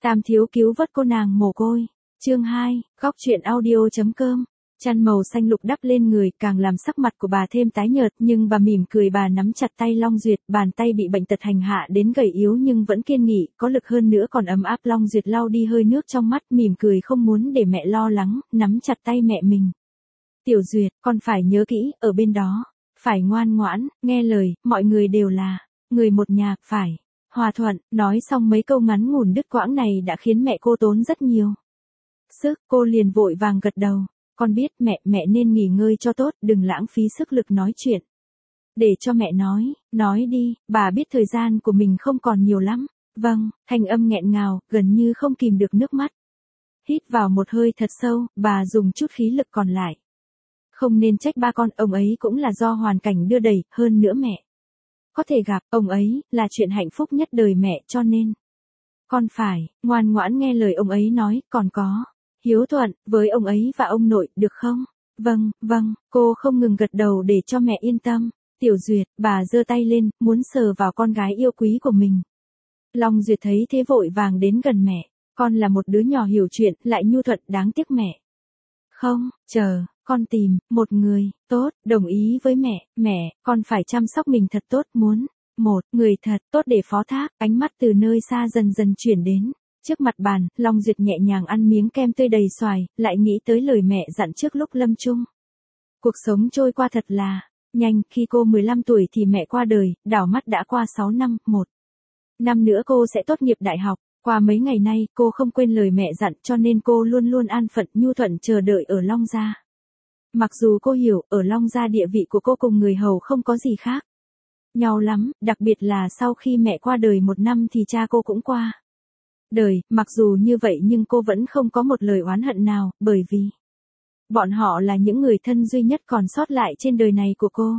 Tam thiếu cứu vớt cô nàng mồ côi. Chương 2, góc truyện audio.com. Chăn màu xanh lục đắp lên người càng làm sắc mặt của bà thêm tái nhợt, nhưng bà mỉm cười, bà nắm chặt tay Long Duyệt, bàn tay bị bệnh tật hành hạ đến gầy yếu nhưng vẫn kiên nghị, có lực hơn nữa còn ấm áp. Long Duyệt lau đi hơi nước trong mắt, mỉm cười không muốn để mẹ lo lắng, nắm chặt tay mẹ mình. Tiểu Duyệt, con phải nhớ kỹ, ở bên đó, phải ngoan ngoãn, nghe lời, mọi người đều là người một nhà, phải hòa thuận. Nói xong mấy câu ngắn ngủn đứt quãng này đã khiến mẹ cô tốn rất nhiều sức, cô liền vội vàng gật đầu. Con biết mẹ nên nghỉ ngơi cho tốt, đừng lãng phí sức lực nói chuyện. Để cho mẹ nói đi, bà biết thời gian của mình không còn nhiều lắm. Vâng, thanh âm nghẹn ngào, gần như không kìm được nước mắt. Hít vào một hơi thật sâu, bà dùng chút khí lực còn lại. Không nên trách ba con, ông ấy cũng là do hoàn cảnh đưa đẩy, hơn nữa mẹ có thể gặp ông ấy là chuyện hạnh phúc nhất đời mẹ, cho nên con phải ngoan ngoãn nghe lời ông ấy nói, còn có hiếu thuận với ông ấy và ông nội, được không? Vâng, cô không ngừng gật đầu để cho mẹ yên tâm. Tiểu Duyệt, bà giơ tay lên, muốn sờ vào con gái yêu quý của mình. Long Duyệt thấy thế vội vàng đến gần mẹ. Con là một đứa nhỏ hiểu chuyện, lại nhu thuận, đáng tiếc mẹ không chờ con tìm một người tốt, đồng ý với mẹ, con phải chăm sóc mình thật tốt, muốn một người thật tốt để phó thác. Ánh mắt từ nơi xa dần dần chuyển đến trước mặt bàn, Long Duyệt nhẹ nhàng ăn miếng kem tươi đầy xoài, lại nghĩ tới lời mẹ dặn trước lúc lâm chung. Cuộc sống trôi qua thật là nhanh, khi cô 15 tuổi thì mẹ qua đời, đảo mắt đã qua 6 năm, 1 năm nữa cô sẽ tốt nghiệp đại học. Qua mấy ngày nay, cô không quên lời mẹ dặn, cho nên cô luôn luôn an phận nhu thuận chờ đợi ở Long Gia. Mặc dù cô hiểu, ở Long Gia địa vị của cô cùng người hầu không có gì khác nhau lắm, đặc biệt là sau khi mẹ qua đời 1 năm thì cha cô cũng qua đời. Mặc dù như vậy nhưng cô vẫn không có một lời oán hận nào, bởi vì bọn họ là những người thân duy nhất còn sót lại trên đời này của cô.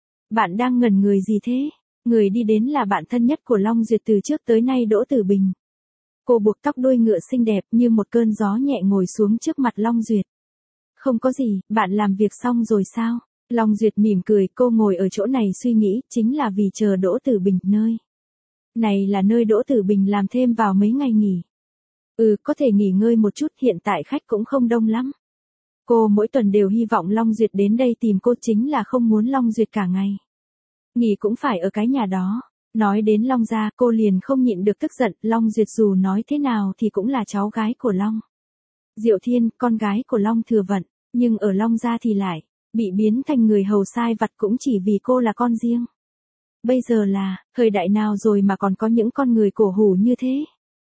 Bạn đang ngẩn người gì thế? Người đi đến là bạn thân nhất của Long Duyệt từ trước tới nay, Đỗ Tử Bình. Cô buộc tóc đuôi ngựa xinh đẹp như một cơn gió nhẹ ngồi xuống trước mặt Long Duyệt. Không có gì, bạn làm việc xong rồi sao? Long Duyệt mỉm cười, cô ngồi ở chỗ này suy nghĩ, chính là vì chờ Đỗ Tử Bình. Nơi này là nơi Đỗ Tử Bình làm thêm vào mấy ngày nghỉ. Có thể nghỉ ngơi một chút, hiện tại khách cũng không đông lắm. Cô mỗi tuần đều hy vọng Long Duyệt đến đây tìm cô, chính là không muốn Long Duyệt cả ngày nghỉ cũng phải ở cái nhà đó. Nói đến Long Gia, cô liền không nhịn được tức giận. Long Duyệt dù nói thế nào thì cũng là cháu gái của Long Diệu Thiên, con gái của Long Thừa Vận, nhưng ở Long Gia thì lại bị biến thành người hầu sai vặt, cũng chỉ vì cô là con riêng. Bây giờ là thời đại nào rồi mà còn có những con người cổ hủ như thế?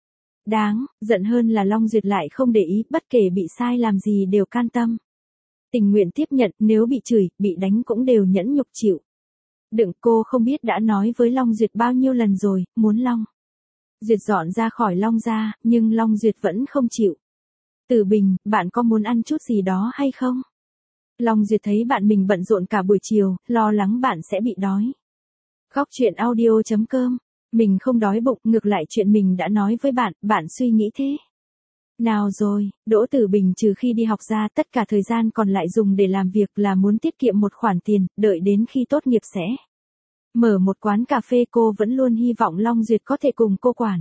Đáng giận hơn là Long Duyệt lại không để ý, bất kể bị sai làm gì đều can tâm tình nguyện tiếp nhận, nếu bị chửi, bị đánh cũng đều nhẫn nhục chịu đựng. Cô không biết đã nói với Long Duyệt bao nhiêu lần rồi, muốn Long Duyệt dọn ra khỏi Long Gia, nhưng Long Duyệt vẫn không chịu. Tử Bình, bạn có muốn ăn chút gì đó hay không? Long Duyệt thấy bạn mình bận rộn cả buổi chiều, lo lắng bạn sẽ bị đói. Góc truyện audio.com. Mình không đói bụng, ngược lại chuyện mình đã nói với bạn, bạn suy nghĩ thế nào rồi? Đỗ Tử Bình trừ khi đi học ra, tất cả thời gian còn lại dùng để làm việc, là muốn tiết kiệm một khoản tiền, đợi đến khi tốt nghiệp sẽ mở một quán cà phê. Cô vẫn luôn hy vọng Long Duyệt có thể cùng cô quản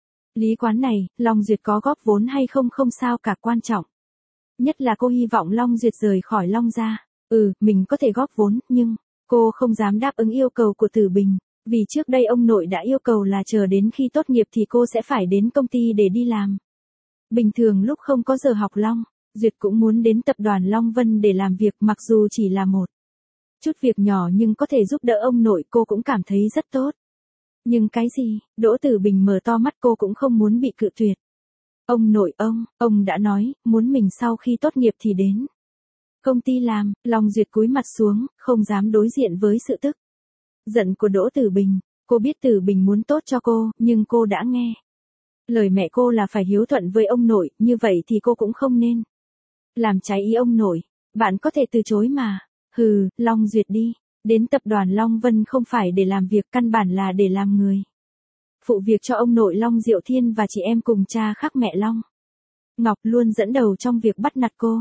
lý quán này. Long Duyệt có góp vốn hay không không sao cả, quan trọng nhất là cô hy vọng Long Duyệt rời khỏi Long Gia. Mình có thể góp vốn, nhưng cô không dám đáp ứng yêu cầu của Tử Bình, vì trước đây ông nội đã yêu cầu là chờ đến khi tốt nghiệp thì cô sẽ phải đến công ty để đi làm. Bình thường lúc không có giờ học, Long Duyệt cũng muốn đến tập đoàn Long Vân để làm việc, mặc dù chỉ là một chút việc nhỏ nhưng có thể giúp đỡ ông nội, cô cũng cảm thấy rất tốt. Nhưng cái gì? Đỗ Tử Bình mở to mắt, cô cũng không muốn bị cự tuyệt. Ông nội, ông đã nói, muốn mình sau khi tốt nghiệp thì đến công ty làm. Long Duyệt cúi mặt xuống, không dám đối diện với sự tức giận của Đỗ Tử Bình. Cô biết Tử Bình muốn tốt cho cô, nhưng cô đã nghe lời mẹ cô là phải hiếu thuận với ông nội, như vậy thì cô cũng không nên làm trái ý ông nội. Bạn có thể từ chối mà. Long Duyệt đi đến tập đoàn Long Vân không phải để làm việc, căn bản là để làm người phụ việc cho ông nội Long Diệu Thiên và chị em cùng cha khác mẹ Long Ngọc, luôn dẫn đầu trong việc bắt nạt cô.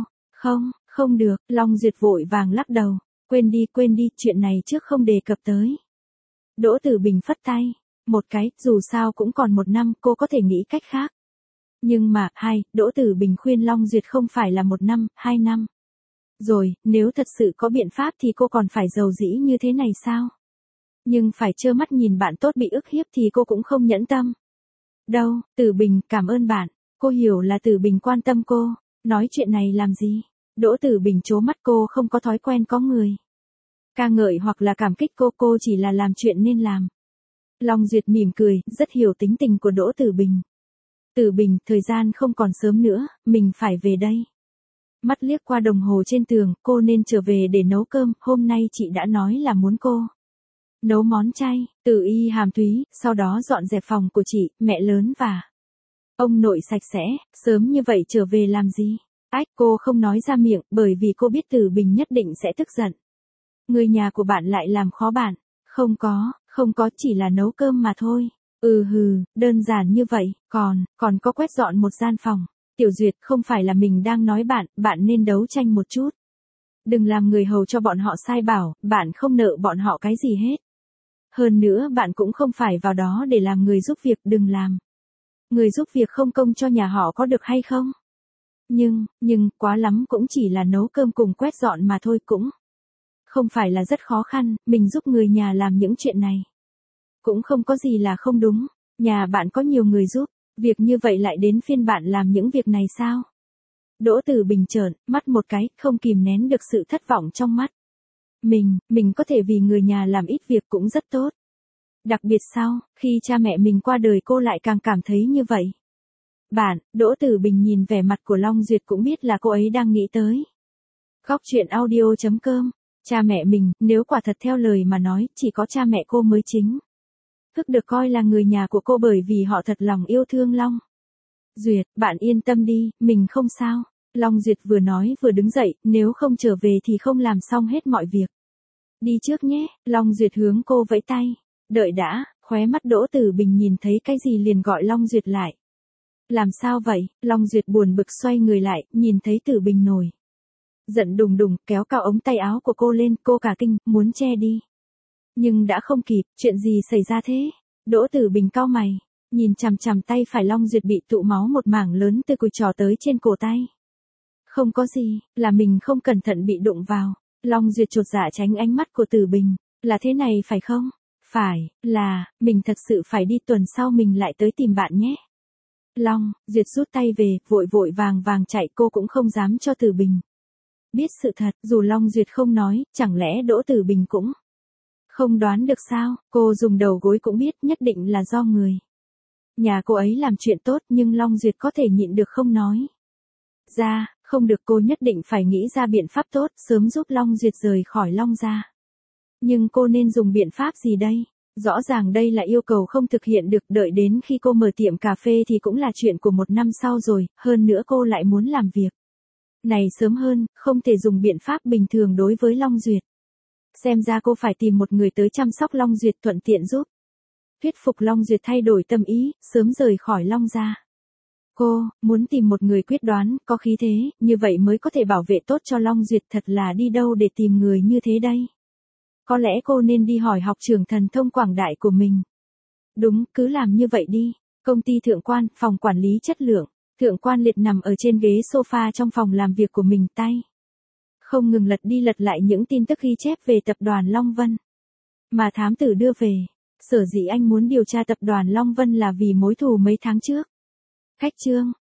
Không được. Long Duyệt vội vàng lắc đầu. Quên đi, chuyện này trước không đề cập tới. Đỗ Tử Bình phất tay một cái, dù sao cũng còn 1 năm, cô có thể nghĩ cách khác. Nhưng mà, Đỗ Tử Bình khuyên Long Duyệt không phải là 1 năm, 2 năm. Rồi, nếu thật sự có biện pháp thì cô còn phải giàu dĩ như thế này sao? Nhưng phải trơ mắt nhìn bạn tốt bị ức hiếp thì cô cũng không nhẫn tâm. Đâu, Tử Bình, cảm ơn bạn. Cô hiểu là Tử Bình quan tâm cô. Nói chuyện này làm gì? Đỗ Tử Bình trố mắt, cô không có thói quen có người ca ngợi hoặc là cảm kích cô chỉ là làm chuyện nên làm. Long Duyệt mỉm cười, rất hiểu tính tình của Đỗ Tử Bình. Tử Bình, thời gian không còn sớm nữa, mình phải về đây. Mắt liếc qua đồng hồ trên tường, cô nên trở về để nấu cơm, hôm nay chị đã nói là muốn cô nấu món chay, Từ Y hàm túy, sau đó dọn dẹp phòng của chị, mẹ lớn và ông nội sạch sẽ, sớm như vậy trở về làm gì? Cô không nói ra miệng, bởi vì cô biết Tử Bình nhất định sẽ tức giận. Người nhà của bạn lại làm khó bạn. Không có, chỉ là nấu cơm mà thôi. Đơn giản như vậy, còn có quét dọn một gian phòng. Tiểu Duyệt, không phải là mình đang nói bạn nên đấu tranh một chút. Đừng làm người hầu cho bọn họ sai bảo, bạn không nợ bọn họ cái gì hết. Hơn nữa bạn cũng không phải vào đó để làm người giúp việc, đừng làm người giúp việc không công cho nhà họ, có được hay không? Nhưng, quá lắm cũng chỉ là nấu cơm cùng quét dọn mà thôi, cũng không phải là rất khó khăn, mình giúp người nhà làm những chuyện này. Cũng không có gì là không đúng, nhà bạn có nhiều người giúp, việc như vậy lại đến phiên bạn làm những việc này sao? Đỗ Tử Bình trợn mắt một cái, không kìm nén được sự thất vọng trong mắt. Mình có thể vì người nhà làm ít việc cũng rất tốt. Đặc biệt sau, khi cha mẹ mình qua đời cô lại càng cảm thấy như vậy. Đỗ Tử Bình nhìn vẻ mặt của Long Duyệt cũng biết là cô ấy đang nghĩ tới. Góc truyện audio.com. Cha mẹ mình, nếu quả thật theo lời mà nói, chỉ có cha mẹ cô mới chính thức được coi là người nhà của cô, bởi vì họ thật lòng yêu thương Long Duyệt. Bạn yên tâm đi, mình không sao. Long Duyệt vừa nói vừa đứng dậy, nếu không trở về thì không làm xong hết mọi việc. Đi trước nhé, Long Duyệt hướng cô vẫy tay. Đợi đã, khóe mắt Đỗ Tử Bình nhìn thấy cái gì liền gọi Long Duyệt lại. Làm sao vậy? Long Duyệt buồn bực xoay người lại, nhìn thấy Tử Bình nổi giận đùng đùng, kéo cao ống tay áo của cô lên, cô cả kinh, muốn che đi. Nhưng đã không kịp, chuyện gì xảy ra thế? Đỗ Tử Bình cau mày, nhìn chằm chằm tay phải Long Duyệt bị tụ máu một mảng lớn từ cùi trỏ tới trên cổ tay. Không có gì, là mình không cẩn thận bị đụng vào. Long Duyệt chột dạ tránh ánh mắt của Tử Bình. Là thế này phải không? Phải, là, mình thật sự phải đi, tuần sau mình lại tới tìm bạn nhé. Long Duyệt rút tay về, vội vội vàng chạy, cô cũng không dám cho Tử Bình biết sự thật, dù Long Duyệt không nói, chẳng lẽ Đỗ Tử Bình cũng không đoán được sao? Cô dùng đầu gối cũng biết, nhất định là do người nhà cô ấy làm chuyện tốt, nhưng Long Duyệt có thể nhịn được không nói ra, không được, cô nhất định phải nghĩ ra biện pháp tốt, sớm giúp Long Duyệt rời khỏi Long gia. Nhưng cô nên dùng biện pháp gì đây? Rõ ràng đây là yêu cầu không thực hiện được, đợi đến khi cô mở tiệm cà phê thì cũng là chuyện của 1 năm sau rồi, hơn nữa cô lại muốn làm việc này sớm hơn, không thể dùng biện pháp bình thường đối với Long Duyệt. Xem ra cô phải tìm một người tới chăm sóc Long Duyệt, thuận tiện giúp thuyết phục Long Duyệt thay đổi tâm ý, sớm rời khỏi Long gia. Cô muốn tìm một người quyết đoán, có khí thế, như vậy mới có thể bảo vệ tốt cho Long Duyệt, thật là đi đâu để tìm người như thế đây? Có lẽ cô nên đi hỏi học trưởng thần thông quảng đại của mình. Đúng, cứ làm như vậy đi. Công ty Thượng Quan, phòng quản lý chất lượng. Thượng Quan Liệt nằm ở trên ghế sofa trong phòng làm việc của mình, tay không ngừng lật đi lật lại những tin tức ghi chép về tập đoàn Long Vân mà thám tử đưa về. Sở dĩ anh muốn điều tra tập đoàn Long Vân là vì mối thù mấy tháng trước. Khách trương,